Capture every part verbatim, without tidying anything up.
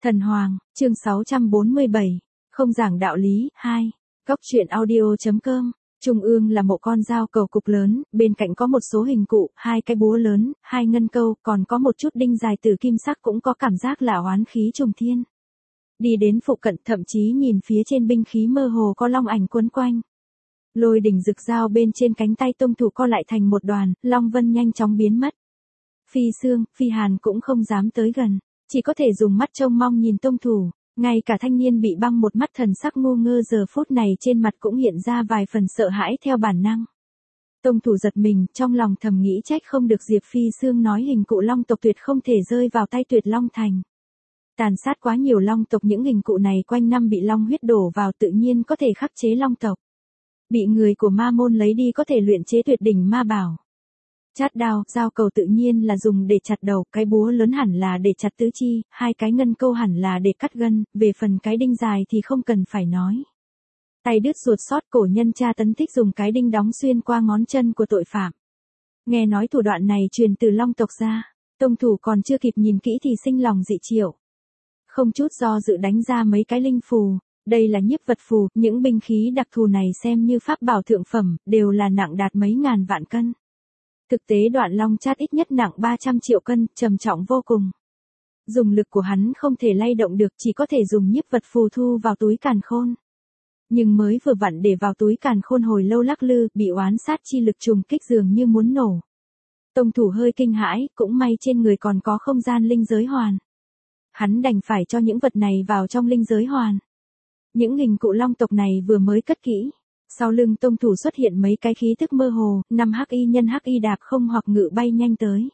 Thần Hoàng, chương sáu trăm bốn mươi bảy, không giảng đạo lý, hai. Góc truyện audio.com, trung ương là một con dao cầu cục lớn, bên cạnh có một số hình cụ, hai cái búa lớn, hai ngân câu, còn có một chút đinh dài từ kim sắc cũng có cảm giác là oán khí trùng thiên. Đi đến phụ cận thậm chí nhìn phía trên binh khí mơ hồ có long ảnh quấn quanh. Lôi đỉnh rực dao bên trên cánh tay tông thủ co lại thành một đoàn, long vân nhanh chóng biến mất. Phi Sương, Phi Hàn cũng không dám tới gần, chỉ có thể dùng mắt trông mong nhìn tông thủ, ngay cả thanh niên bị băng một mắt thần sắc ngu ngơ giờ phút này trên mặt cũng hiện ra vài phần sợ hãi theo bản năng. Tông thủ giật mình, trong lòng thầm nghĩ trách không được Diệp Phi Sương nói hình cụ long tộc tuyệt không thể rơi vào tay Tuyệt Long Thành. Tàn sát quá nhiều long tộc, những hình cụ này quanh năm bị long huyết đổ vào tự nhiên có thể khắc chế long tộc. Bị người của ma môn lấy đi có thể luyện chế tuyệt đỉnh ma bảo. Chát đao, dao cầu tự nhiên là dùng để chặt đầu, cái búa lớn hẳn là để chặt tứ chi, hai cái ngân câu hẳn là để cắt gân, về phần cái đinh dài thì không cần phải nói. Tay đứt ruột sót, cổ nhân tra tấn thích dùng cái đinh đóng xuyên qua ngón chân của tội phạm. Nghe nói thủ đoạn này truyền từ long tộc ra, tông thủ còn chưa kịp nhìn kỹ thì sinh lòng dị triệu. Không chút do dự đánh ra mấy cái linh phù, đây là nhiếp vật phù, những binh khí đặc thù này xem như pháp bảo thượng phẩm, đều là nặng đạt mấy ngàn vạn cân. Thực tế đoạn long chát ít nhất nặng ba trăm triệu cân, trầm trọng vô cùng. Dùng lực của hắn không thể lay động được, chỉ có thể dùng nhiếp vật phù thu vào túi càn khôn. Nhưng mới vừa vặn để vào túi càn khôn hồi lâu lắc lư, bị oán sát chi lực trùng kích dường như muốn nổ. Tông thủ hơi kinh hãi, cũng may trên người còn có không gian linh giới hoàn. Hắn đành phải cho những vật này vào trong linh giới hoàn. Những hình cụ long tộc này vừa mới cất kỹ. Sau lưng tông thủ xuất hiện mấy cái khí tức mơ hồ, năm hắc y nhân hắc y đạp không hoặc ngự bay nhanh tới.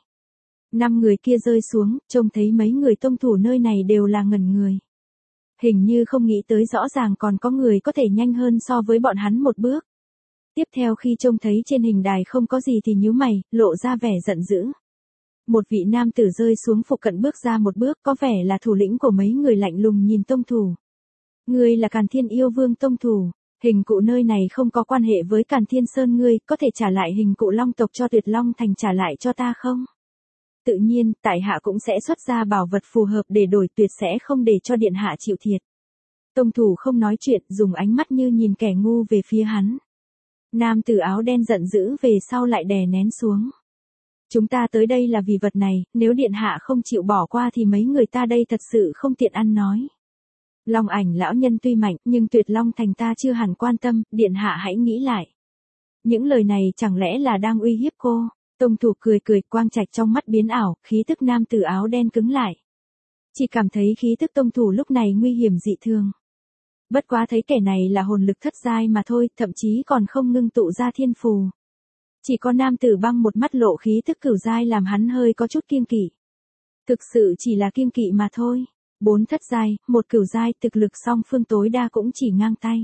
Năm người kia rơi xuống, trông thấy mấy người tông thủ nơi này đều là ngẩn người. Hình như không nghĩ tới rõ ràng còn có người có thể nhanh hơn so với bọn hắn một bước. Tiếp theo khi trông thấy trên hình đài không có gì thì nhíu mày, lộ ra vẻ giận dữ. Một vị nam tử rơi xuống phụ cận bước ra một bước, có vẻ là thủ lĩnh của mấy người lạnh lùng nhìn tông thủ. Ngươi là Càn Thiên Yêu Vương tông thủ. Hình cụ nơi này không có quan hệ với Càn Thiên Sơn, ngươi có thể trả lại hình cụ long tộc cho Tuyệt Long Thành trả lại cho ta không? Tự nhiên, tại hạ cũng sẽ xuất ra bảo vật phù hợp để đổi, tuyệt sẽ không để cho điện hạ chịu thiệt. Tông thủ không nói chuyện, dùng ánh mắt như nhìn kẻ ngu về phía hắn. Nam tử áo đen giận dữ về sau lại đè nén xuống. Chúng ta tới đây là vì vật này, nếu điện hạ không chịu bỏ qua thì mấy người ta đây thật sự không tiện ăn nói. Long ảnh lão nhân tuy mạnh, nhưng Tuyệt Long Thành ta chưa hẳn quan tâm, điện hạ hãy nghĩ lại. Những lời này chẳng lẽ là đang uy hiếp cô? Tông thủ cười cười, quang trạch trong mắt biến ảo, khí tức nam tử áo đen cứng lại. Chỉ cảm thấy khí tức tông thủ lúc này nguy hiểm dị thường. Bất quá thấy kẻ này là hồn lực thất giai mà thôi, thậm chí còn không ngưng tụ ra thiên phù. Chỉ có nam tử băng một mắt lộ khí tức cửu giai làm hắn hơi có chút kiêng kỵ. Thực sự chỉ là kiêng kỵ mà thôi. Bốn thất giai, một cửu giai, thực lực song phương tối đa cũng chỉ ngang tay.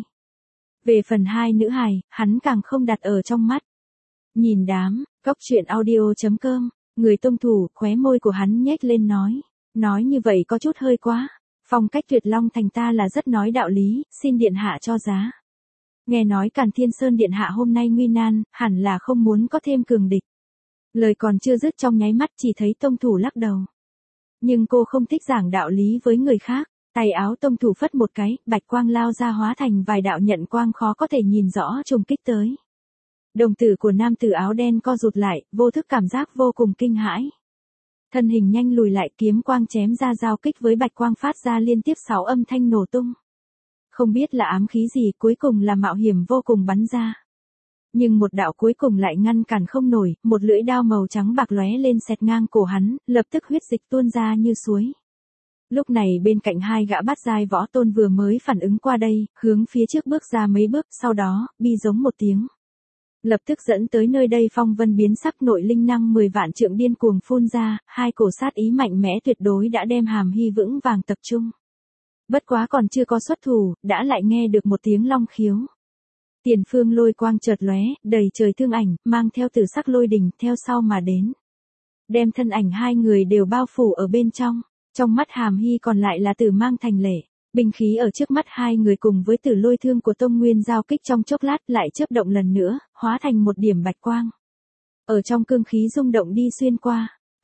Về phần hai nữ hài, hắn càng không đặt ở trong mắt. Nhìn đám, góc truyện audio.com, người tông thủ, khóe môi của hắn nhếch lên nói. Nói như vậy có chút hơi quá. Phong cách Tuyệt Long Thành ta là rất nói đạo lý, xin điện hạ cho giá. Nghe nói Càn Thiên Sơn điện hạ hôm nay nguy nan, hẳn là không muốn có thêm cường địch. Lời còn chưa dứt trong nháy mắt chỉ thấy tông thủ lắc đầu. Nhưng cô không thích giảng đạo lý với người khác, tay áo tông thủ phất một cái, bạch quang lao ra hóa thành vài đạo nhận quang khó có thể nhìn rõ trùng kích tới. Đồng tử của nam tử áo đen co rụt lại, vô thức cảm giác vô cùng kinh hãi. Thân hình nhanh lùi lại, kiếm quang chém ra giao kích với bạch quang phát ra liên tiếp sáu âm thanh nổ tung. Không biết là ám khí gì, cuối cùng là mạo hiểm vô cùng bắn ra. Nhưng một đạo cuối cùng lại ngăn cản không nổi, một lưỡi đao màu trắng bạc lóe lên xẹt ngang cổ hắn, lập tức huyết dịch tuôn ra như suối. Lúc này bên cạnh hai gã bát giai võ tôn vừa mới phản ứng qua đây, hướng phía trước bước ra mấy bước, sau đó, bi giống một tiếng. Lập tức dẫn tới nơi đây phong vân biến sắc, nội linh năng mười vạn trượng điên cuồng phun ra, hai cổ sát ý mạnh mẽ tuyệt đối đã đem Hàm Hy vững vàng tập trung. Bất quá còn chưa có xuất thủ, đã lại nghe được một tiếng long khiếu. Tiền phương lôi quang chợt lóe, đầy trời thương ảnh, mang theo tử sắc lôi đình, theo sau mà đến. Đem thân ảnh hai người đều bao phủ ở bên trong, trong mắt Hàm Hy còn lại là Tử Mang Thành Lệ. Binh khí ở trước mắt hai người cùng với tử lôi thương của Tông Nguyên giao kích trong chốc lát lại chớp động lần nữa, hóa thành một điểm bạch quang. Ở trong cương khí rung động đi xuyên qua,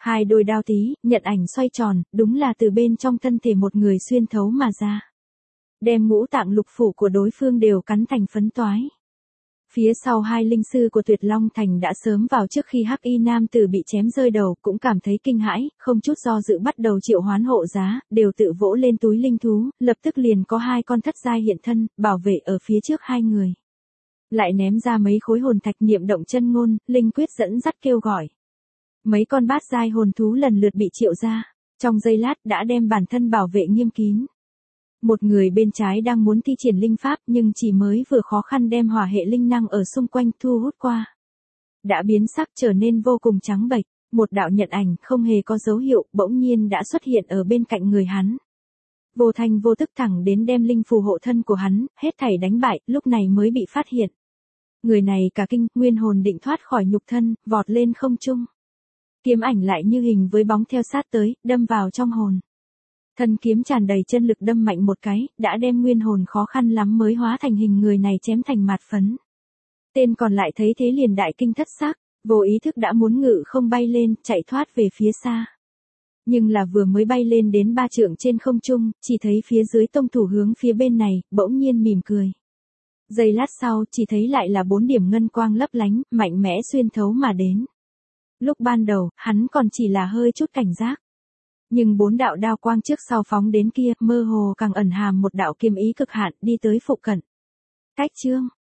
Hai đôi đao tí, nhận ảnh xoay tròn, đúng là từ bên trong thân thể một người xuyên thấu mà ra. Đem ngũ tạng lục phủ của đối phương đều cắn thành phấn toái. Phía sau hai linh sư của Tuyệt Long Thành đã sớm vào trước khi Hắc Y nam tử bị chém rơi đầu, cũng cảm thấy kinh hãi, không chút do dự bắt đầu triệu hoán hộ giá, đều tự vỗ lên túi linh thú, lập tức liền có hai con thất giai hiện thân, bảo vệ ở phía trước hai người. Lại ném ra mấy khối hồn thạch niệm động chân ngôn, linh quyết dẫn dắt kêu gọi. Mấy con bát giai hồn thú lần lượt bị triệu ra, trong giây lát đã đem bản thân bảo vệ nghiêm kín. Một người bên trái đang muốn thi triển linh pháp nhưng chỉ mới vừa khó khăn đem hỏa hệ linh năng ở xung quanh thu hút qua. Đã biến sắc trở nên vô cùng trắng bệch, một đạo nhận ảnh không hề có dấu hiệu bỗng nhiên đã xuất hiện ở bên cạnh người hắn. Vô thanh vô tức thẳng đến đem linh phù hộ thân của hắn, hết thảy đánh bại, lúc này mới bị phát hiện. Người này cả kinh, nguyên hồn định thoát khỏi nhục thân, vọt lên không trung. Kiếm ảnh lại như hình với bóng theo sát tới, đâm vào trong hồn. Thân kiếm tràn đầy chân lực đâm mạnh một cái, đã đem nguyên hồn khó khăn lắm mới hóa thành hình người này chém thành mạt phấn. Tên còn lại thấy thế liền đại kinh thất xác, vô ý thức đã muốn ngự không bay lên, chạy thoát về phía xa. Nhưng là vừa mới bay lên đến ba trượng trên không trung, chỉ thấy phía dưới tông thủ hướng phía bên này, bỗng nhiên mỉm cười. Giây lát sau, chỉ thấy lại là bốn điểm ngân quang lấp lánh, mạnh mẽ xuyên thấu mà đến. Lúc ban đầu, hắn còn chỉ là hơi chút cảnh giác. Nhưng bốn đạo đao quang trước sau phóng đến kia, mơ hồ càng ẩn hàm một đạo kiếm ý cực hạn đi tới phụ cận. Cách chương,